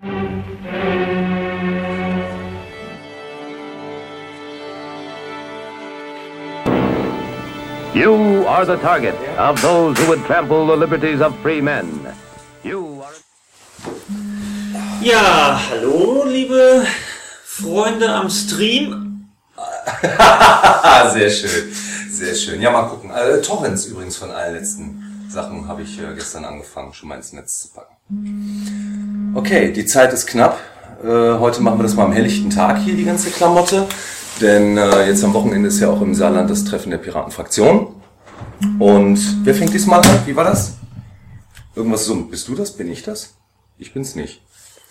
You are the target of those who would trample the liberties of free men. You are... Ja, hallo, liebe Freunde am Stream. Sehr schön, sehr schön. Ja, mal gucken. Torrents übrigens von allen letzten Sachen habe ich gestern angefangen, schon mal ins Netz zu packen. Okay, die Zeit ist knapp. Heute machen wir das mal am helllichten Tag hier, die ganze Klamotte. Denn jetzt am Wochenende ist ja auch im Saarland das Treffen der Piratenfraktion. Und wer fängt diesmal an? Wie war das? Irgendwas so, bist du das? Bin ich das? Ich bin's nicht.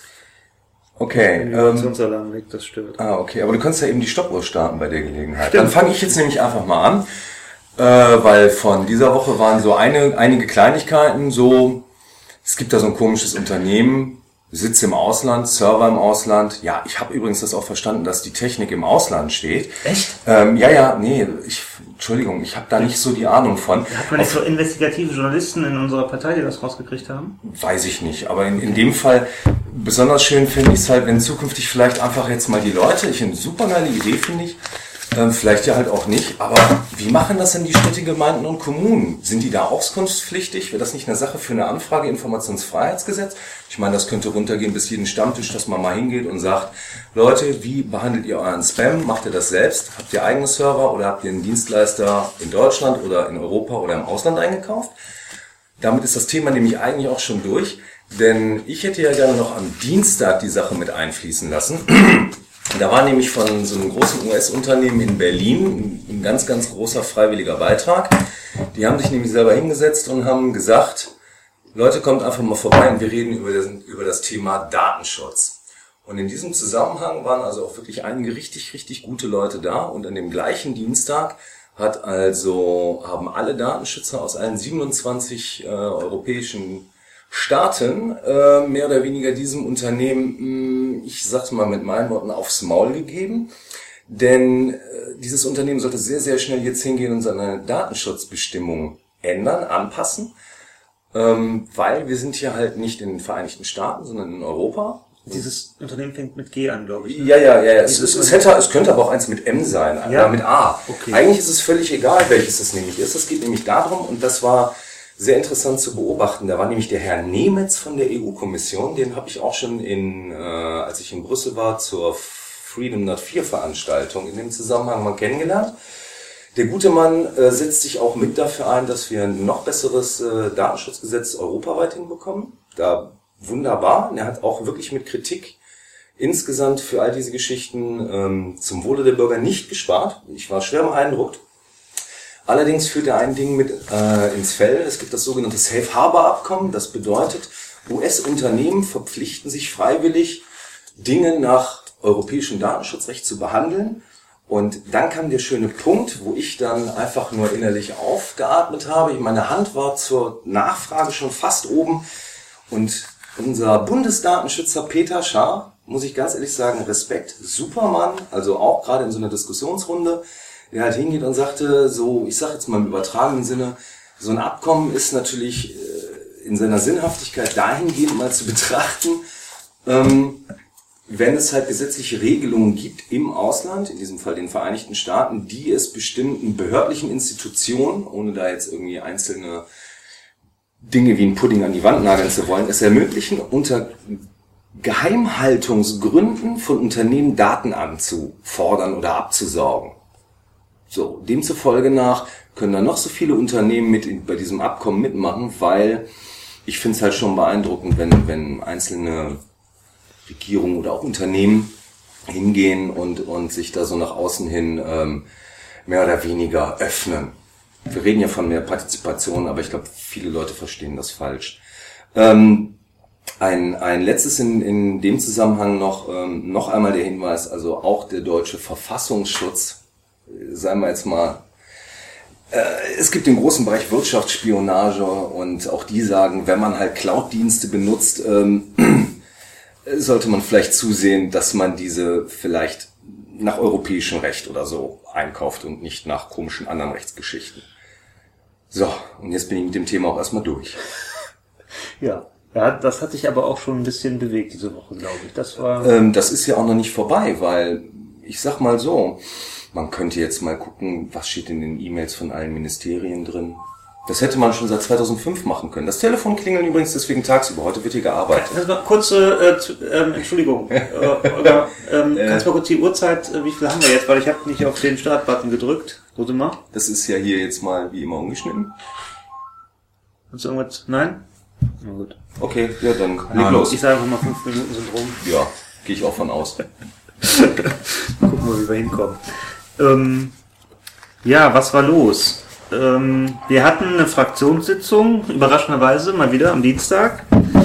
Okay. Animationsalarm liegt, das stört. Okay, aber du kannst ja eben die Stoppuhr starten bei der Gelegenheit. Stimmt. Dann fange ich jetzt nämlich einfach mal an, weil von dieser Woche waren so einige Kleinigkeiten, so, es gibt da so ein komisches Unternehmen, Sitz im Ausland, Server im Ausland. Ja, ich habe übrigens das auch verstanden, dass die Technik im Ausland steht. Echt? Entschuldigung, ich habe da nicht so die Ahnung von. Hat man nicht so investigative Journalisten in unserer Partei, die das rausgekriegt haben? Weiß ich nicht, aber in dem Fall besonders schön finde ich es halt, wenn zukünftig vielleicht einfach jetzt mal die Leute, eine super geile Idee finde ich, vielleicht ja halt auch nicht, aber wie machen das denn die Städte, Gemeinden und Kommunen? Sind die da auskunftspflichtig? Wäre das nicht eine Sache für eine Anfrage, Informationsfreiheitsgesetz? Ich meine, das könnte runtergehen bis jeden Stammtisch, dass man mal hingeht und sagt, Leute, wie behandelt ihr euren Spam? Macht ihr das selbst? Habt ihr eigene Server oder habt ihr einen Dienstleister in Deutschland oder in Europa oder im Ausland eingekauft? Damit ist das Thema nämlich eigentlich auch schon durch, denn ich hätte ja gerne noch am Dienstag die Sache mit einfließen lassen. Da war nämlich von so einem großen US-Unternehmen in Berlin ein ganz, ganz großer freiwilliger Beitrag. Die haben sich nämlich selber hingesetzt und haben gesagt, Leute, kommt einfach mal vorbei und wir reden über das Thema Datenschutz. Und in diesem Zusammenhang waren also auch wirklich einige richtig, richtig gute Leute da. Und an dem gleichen Dienstag haben alle Datenschützer aus allen 27 europäischen Staaten mehr oder weniger diesem Unternehmen, ich sag's mal mit meinen Worten, aufs Maul gegeben. Denn dieses Unternehmen sollte sehr, sehr schnell jetzt hingehen und seine Datenschutzbestimmungen ändern, anpassen. Weil wir sind hier halt nicht in den Vereinigten Staaten, sondern in Europa. Dieses Unternehmen fängt mit G an, glaube ich. Ne? Ja. Es könnte aber auch eins mit M sein, ja? Mit A. Okay. Eigentlich ist es völlig egal, welches es nämlich ist. Es geht nämlich darum, und das war sehr interessant zu beobachten. Da war nämlich der Herr Nemetz von der EU-Kommission, den habe ich auch schon als ich in Brüssel war, zur Freedom Not 4 Veranstaltung in dem Zusammenhang mal kennengelernt. Der gute Mann setzt sich auch mit dafür ein, dass wir ein noch besseres Datenschutzgesetz europaweit hinbekommen. Da wunderbar. Und er hat auch wirklich mit Kritik insgesamt für all diese Geschichten zum Wohle der Bürger nicht gespart. Ich war schwer beeindruckt. Allerdings führt er ein Ding mit ins Feld. Es gibt das sogenannte Safe Harbor Abkommen. Das bedeutet, US-Unternehmen verpflichten sich freiwillig, Dinge nach europäischem Datenschutzrecht zu behandeln. Und dann kam der schöne Punkt, wo ich dann einfach nur innerlich aufgeatmet habe. Meine Hand war zur Nachfrage schon fast oben. Und unser Bundesdatenschützer Peter Schaar, muss ich ganz ehrlich sagen, Respekt, Supermann, also auch gerade in so einer Diskussionsrunde, der halt hingeht und sagte, so, ich sage jetzt mal im übertragenen Sinne, so ein Abkommen ist natürlich in seiner Sinnhaftigkeit dahingehend mal zu betrachten, wenn es halt gesetzliche Regelungen gibt im Ausland, in diesem Fall den Vereinigten Staaten, die es bestimmten behördlichen Institutionen, ohne da jetzt irgendwie einzelne Dinge wie ein Pudding an die Wand nageln zu wollen, es ermöglichen, unter Geheimhaltungsgründen von Unternehmen Daten anzufordern oder abzusaugen. So, demzufolge nach können da noch so viele Unternehmen bei diesem Abkommen mitmachen, weil ich finde es halt schon beeindruckend, wenn einzelne Regierungen oder auch Unternehmen hingehen und sich da so nach außen hin mehr oder weniger öffnen. Wir reden ja von mehr Partizipation, aber ich glaube, viele Leute verstehen das falsch. Ein letztes in dem Zusammenhang noch einmal der Hinweis, also auch der deutsche Verfassungsschutz, sagen wir jetzt mal, es gibt den großen Bereich Wirtschaftsspionage und auch die sagen, wenn man halt Cloud-Dienste benutzt, sollte man vielleicht zusehen, dass man diese vielleicht nach europäischem Recht oder so einkauft und nicht nach komischen anderen Rechtsgeschichten. So, und jetzt bin ich mit dem Thema auch erstmal durch. Ja, Ja, das hat sich aber auch schon ein bisschen bewegt diese Woche, glaube ich. Das war. Das ist ja auch noch nicht vorbei, weil ich sag mal so, man könnte jetzt mal gucken, was steht in den E-Mails von allen Ministerien drin. Das hätte man schon seit 2005 machen können. Das Telefon klingelt übrigens deswegen tagsüber. Heute wird hier gearbeitet. Kannst du mal kurze, Entschuldigung, Olga, kannst du mal kurz die Uhrzeit, wie viel haben wir jetzt? Weil ich habe nicht auf den Startbutton gedrückt. Warte mal. Das ist ja hier jetzt mal wie immer umgeschnitten. Hast du irgendwas? Nein? Na gut. Okay, ja, dann leg los. Ich sage einfach mal 5 Minuten sind rum. Ja, gehe ich auch von aus. Gucken wir, wie wir hinkommen. Ja, was war los? Wir hatten eine Fraktionssitzung, überraschenderweise, mal wieder am Dienstag.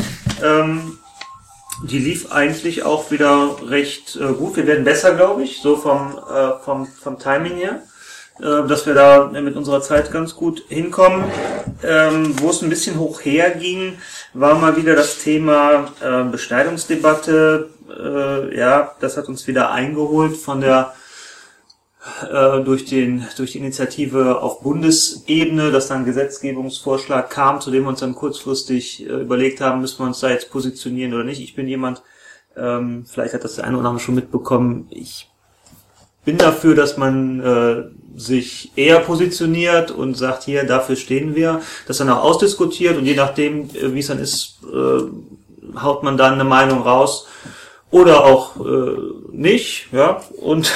Die lief eigentlich auch wieder recht gut. Wir werden besser, glaube ich, so vom Timing her, dass wir da mit unserer Zeit ganz gut hinkommen. Wo es ein bisschen hoch herging, war mal wieder das Thema Beschneidungsdebatte. Ja, das hat uns wieder eingeholt von der durch die Initiative auf Bundesebene, dass dann ein Gesetzgebungsvorschlag kam, zu dem wir uns dann kurzfristig überlegt haben, müssen wir uns da jetzt positionieren oder nicht. Ich bin jemand, vielleicht hat das der eine oder andere schon mitbekommen, ich bin dafür, dass man sich eher positioniert und sagt, hier, dafür stehen wir, das dann auch ausdiskutiert und je nachdem, wie es dann ist, haut man dann eine Meinung raus oder auch nicht, ja, und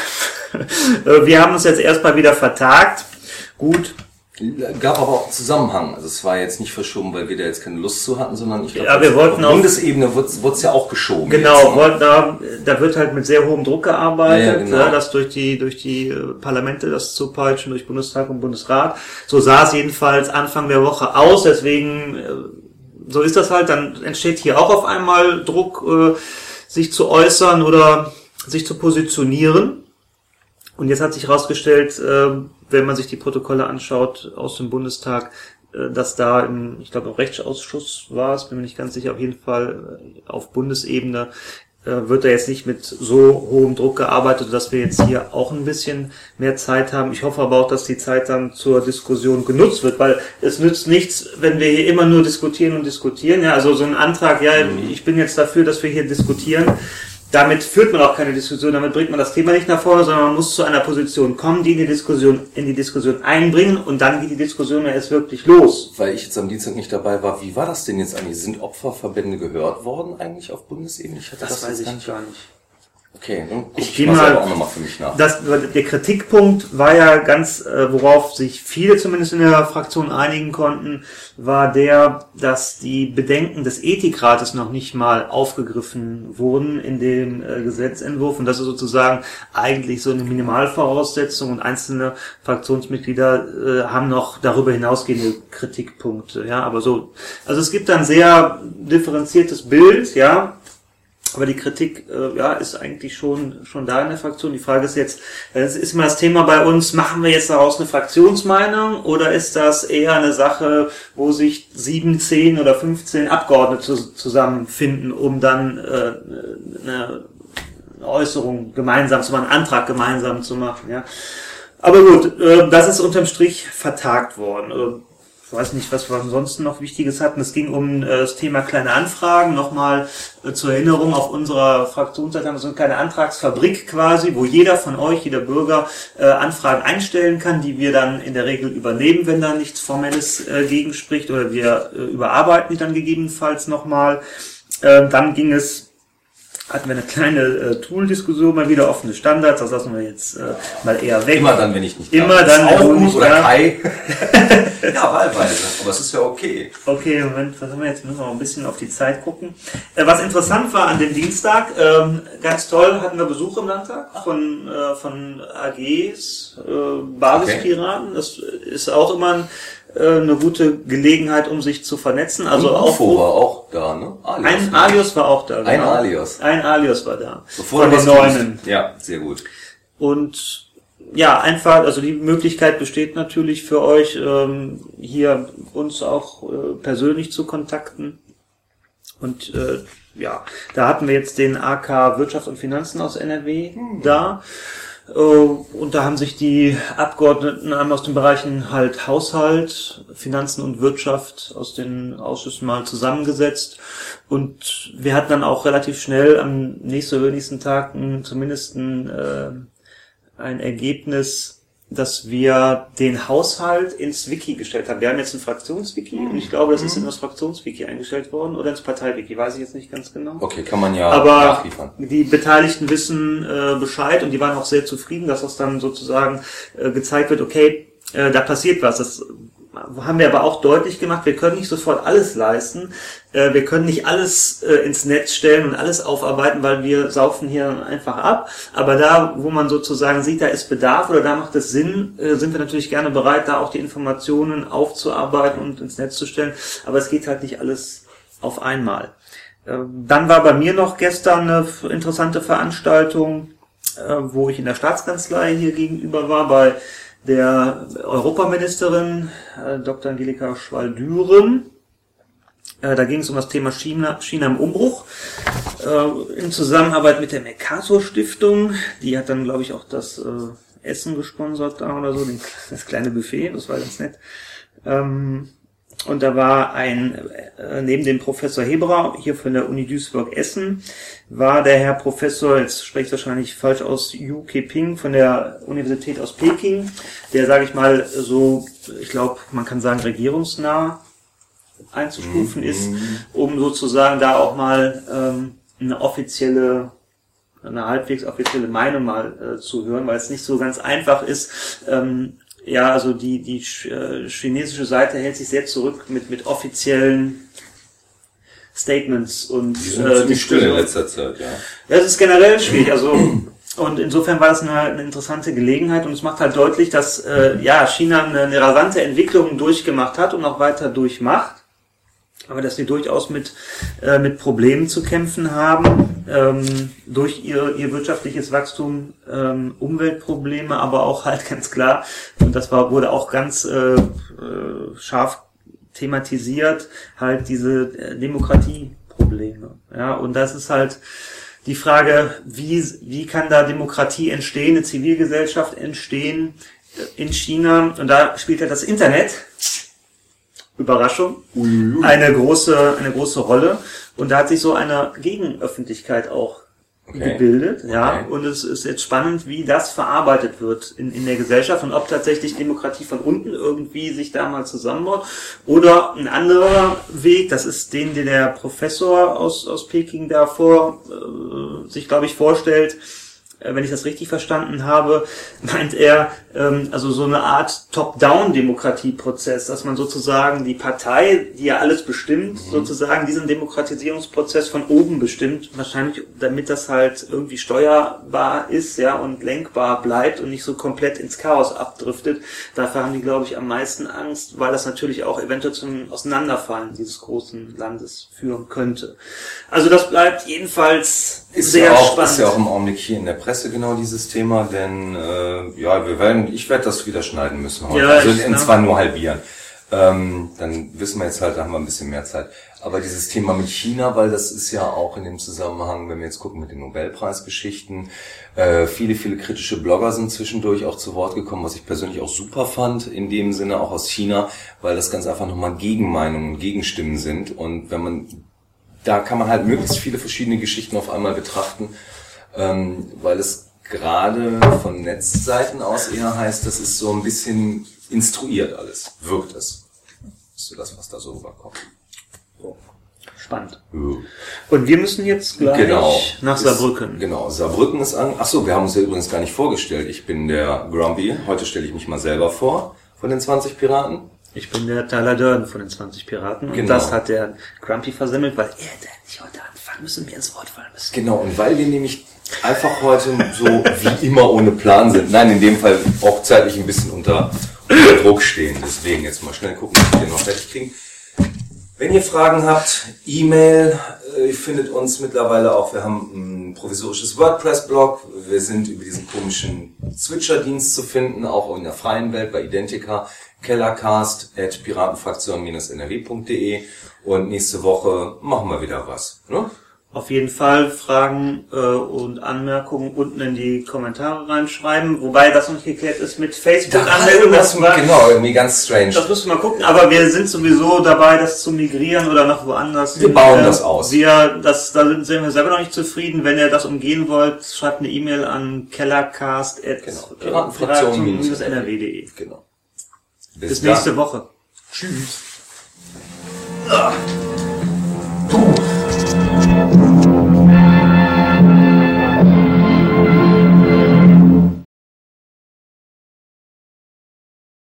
wir haben uns jetzt erstmal wieder vertagt. Gut. Gab aber auch einen Zusammenhang. Also es war jetzt nicht verschoben, weil wir da jetzt keine Lust zu hatten, sondern ich glaube, ja, wir wollten auf Bundesebene wurde es ja auch geschoben. Genau, da wird halt mit sehr hohem Druck gearbeitet, ja, genau. Ja, das durch die Parlamente das zu peitschen, durch Bundestag und Bundesrat. So sah es jedenfalls Anfang der Woche aus, deswegen, so ist das halt, dann entsteht hier auch auf einmal Druck, sich zu äußern oder sich zu positionieren. Und jetzt hat sich herausgestellt, wenn man sich die Protokolle anschaut aus dem Bundestag, dass da ich glaube im Rechtsausschuss war es, bin mir nicht ganz sicher, auf jeden Fall auf Bundesebene wird da jetzt nicht mit so hohem Druck gearbeitet, dass wir jetzt hier auch ein bisschen mehr Zeit haben. Ich hoffe aber auch, dass die Zeit dann zur Diskussion genutzt wird, weil es nützt nichts, wenn wir hier immer nur diskutieren und diskutieren. Ja, also so ein Antrag, ja, ich bin jetzt dafür, dass wir hier diskutieren. Damit führt man auch keine Diskussion, damit bringt man das Thema nicht nach vorne, sondern man muss zu einer Position kommen, die in die Diskussion einbringen und dann geht die Diskussion ja erst wirklich los. Weil ich jetzt am Dienstag nicht dabei war, wie war das denn jetzt eigentlich? Sind Opferverbände gehört worden eigentlich auf Bundesebene? Das weiß ich gar nicht. Okay, dann guck ich ich mal selber auch nochmal für mich nach. Der Kritikpunkt war ja ganz, worauf sich viele zumindest in der Fraktion einigen konnten, war dass die Bedenken des Ethikrates noch nicht mal aufgegriffen wurden in dem Gesetzentwurf und das ist sozusagen eigentlich so eine Minimalvoraussetzung und einzelne Fraktionsmitglieder haben noch darüber hinausgehende Kritikpunkte, ja, aber so, also es gibt ein sehr differenziertes Bild, ja. Aber die Kritik, ist eigentlich schon da in der Fraktion. Die Frage ist jetzt, das ist immer das Thema bei uns, machen wir jetzt daraus eine Fraktionsmeinung oder ist das eher eine Sache, wo sich 7, 10 oder 15 Abgeordnete zusammenfinden, um dann eine Äußerung gemeinsam zu machen, einen Antrag gemeinsam zu machen, ja. Aber gut, das ist unterm Strich vertagt worden. Ich weiß nicht, was wir ansonsten noch Wichtiges hatten. Es ging um das Thema kleine Anfragen. Nochmal zur Erinnerung, auf unserer Fraktionsseite haben wir so eine kleine Antragsfabrik quasi, wo jeder von euch, jeder Bürger, Anfragen einstellen kann, die wir dann in der Regel übernehmen, wenn da nichts Formelles gegenspricht, oder wir überarbeiten die dann gegebenenfalls nochmal. Dann hatten wir eine kleine Tool-Diskussion, mal wieder offene Standards, das lassen wir jetzt mal eher weg. Immer dann, wenn ich nicht Immer dann, auch gut, oder ja. Kai. Ja, wahlweise, aber es ist ja okay. Okay, Moment, was haben wir jetzt? Müssen wir mal ein bisschen auf die Zeit gucken. Was interessant war an dem Dienstag, ganz toll, hatten wir Besuch im Landtag von AGs, Basispiraten. Okay. Das ist auch immer eine gute Gelegenheit, um sich zu vernetzen. Also auch UFO war auch da, ne? Alios war auch da. Genau. Ein Alios war da. Bevor von den Neunen. Ja, sehr gut. Und ja, einfach, also die Möglichkeit besteht natürlich für euch, hier uns auch persönlich zu kontakten. Und da hatten wir jetzt den AK Wirtschaft und Finanzen aus NRW da. Und da haben sich die Abgeordneten einmal aus den Bereichen halt Haushalt, Finanzen und Wirtschaft aus den Ausschüssen mal zusammengesetzt. Und wir hatten dann auch relativ schnell am nächsten Tag zumindest ein Ergebnis, dass wir den Haushalt ins Wiki gestellt haben. Wir haben jetzt ein Fraktionswiki und ich glaube, das ist in das Fraktionswiki eingestellt worden oder ins Parteiwiki, weiß ich jetzt nicht ganz genau. Okay, kann man ja aber nachliefern. Die Beteiligten wissen Bescheid und die waren auch sehr zufrieden, dass das dann sozusagen gezeigt wird, okay, da passiert was. Das haben wir aber auch deutlich gemacht, wir können nicht sofort alles leisten, wir können nicht alles ins Netz stellen und alles aufarbeiten, weil wir saufen hier einfach ab, aber da, wo man sozusagen sieht, da ist Bedarf oder da macht es Sinn, sind wir natürlich gerne bereit, da auch die Informationen aufzuarbeiten und ins Netz zu stellen, aber es geht halt nicht alles auf einmal. Dann war bei mir noch gestern eine interessante Veranstaltung, wo ich in der Staatskanzlei hier gegenüber war, bei der Europaministerin Dr. Angelika Schwal-Düren. Da ging es um das Thema China im Umbruch in Zusammenarbeit mit der Mercator-Stiftung. Die hat dann, glaube ich, auch das Essen gesponsert da oder so, das kleine Buffet, das war ganz nett. Und da war neben dem Professor Heberer, hier von der Uni Duisburg-Essen, war der Herr Professor, jetzt spreche ich wahrscheinlich falsch aus, Yu Keping von der Universität aus Peking, der, sage ich mal, so, ich glaube, man kann sagen, regierungsnah einzustufen ist, um sozusagen da auch mal eine halbwegs offizielle Meinung mal zu hören, weil es nicht so ganz einfach ist, ja, also die chinesische Seite hält sich sehr zurück mit offiziellen Statements und die sind ziemlich still in letzter Zeit, ja. Ja, es ist generell schwierig, also und insofern war das eine interessante Gelegenheit und es macht halt deutlich, dass China eine rasante Entwicklung durchgemacht hat und auch weiter durchmacht, aber dass sie durchaus mit Problemen zu kämpfen haben, durch ihr wirtschaftliches Wachstum, Umweltprobleme, aber auch halt ganz klar, und das wurde auch ganz scharf thematisiert, halt diese Demokratieprobleme. Ja, und das ist halt die Frage, wie kann da Demokratie entstehen, eine Zivilgesellschaft entstehen in China, und da spielt ja das Internet, Überraschung, eine große Rolle. Und da hat sich so eine Gegenöffentlichkeit auch gebildet, ja. Und es ist jetzt spannend, wie das verarbeitet wird in der Gesellschaft und ob tatsächlich Demokratie von unten irgendwie sich da mal zusammenbaut oder ein anderer Weg, das ist den der Professor aus Peking da sich, glaube ich, vorstellt. Wenn ich das richtig verstanden habe, meint er, also so eine Art Top-Down-Demokratieprozess, dass man sozusagen die Partei, die ja alles bestimmt, sozusagen diesen Demokratisierungsprozess von oben bestimmt, wahrscheinlich damit das halt irgendwie steuerbar ist, ja, und lenkbar bleibt und nicht so komplett ins Chaos abdriftet. Dafür haben die, glaube ich, am meisten Angst, weil das natürlich auch eventuell zum Auseinanderfallen dieses großen Landes führen könnte. Also das bleibt jedenfalls sehr spannend. Ist ja auch im Augenblick hier in der Presse genau dieses Thema, denn ich werde das wieder schneiden müssen heute. Ja, und zwar nur halbieren. Dann wissen wir jetzt halt, da haben wir ein bisschen mehr Zeit. Aber dieses Thema mit China, weil das ist ja auch in dem Zusammenhang, wenn wir jetzt gucken mit den Nobelpreisgeschichten, viele kritische Blogger sind zwischendurch auch zu Wort gekommen, was ich persönlich auch super fand, in dem Sinne auch aus China, weil das ganz einfach nochmal Gegenmeinungen, Gegenstimmen sind. Und da kann man halt möglichst viele verschiedene Geschichten auf einmal betrachten, weil es gerade von Netzseiten aus eher heißt, das ist so ein bisschen instruiert alles, wirkt es. Das ist so das, was da so rüberkommt. So. Spannend. Ja. Und wir müssen jetzt gleich nach Saarbrücken. Saarbrücken ist Achso, wir haben uns ja übrigens gar nicht vorgestellt. Ich bin der Grumpy, heute stelle ich mich mal selber vor, von den 20 Piraten. Ich bin der Tyler Durden von den 20 Piraten und das hat der Grumpy versemmelt, weil er nicht heute anfangen müssen, mir ins Wort fallen müssen. Genau, und weil wir nämlich einfach heute so wie immer ohne Plan sind. Nein, in dem Fall auch zeitlich ein bisschen unter Druck stehen. Deswegen jetzt mal schnell gucken, ob wir noch fertig kriegen. Wenn ihr Fragen habt, E-Mail, ihr findet uns mittlerweile auch, wir haben ein provisorisches WordPress-Blog, wir sind über diesen komischen Switcher-Dienst zu finden, auch in der freien Welt bei Identica, kellercast@piratenfraktion-nrw.de und nächste Woche machen wir wieder was, ne? auf jeden Fall Fragen und Anmerkungen unten in die Kommentare reinschreiben, wobei das noch nicht geklärt ist mit Facebook-Anmeldung. Genau, irgendwie ganz strange. Das müssen wir mal gucken, aber wir sind sowieso dabei, das zu migrieren oder noch woanders. Wir bauen das aus. Da sind wir selber noch nicht zufrieden. Wenn ihr das umgehen wollt, schreibt eine E-Mail an kellercast@piratenfraktion-nrw.de. Genau. Bis nächste Woche. Tschüss.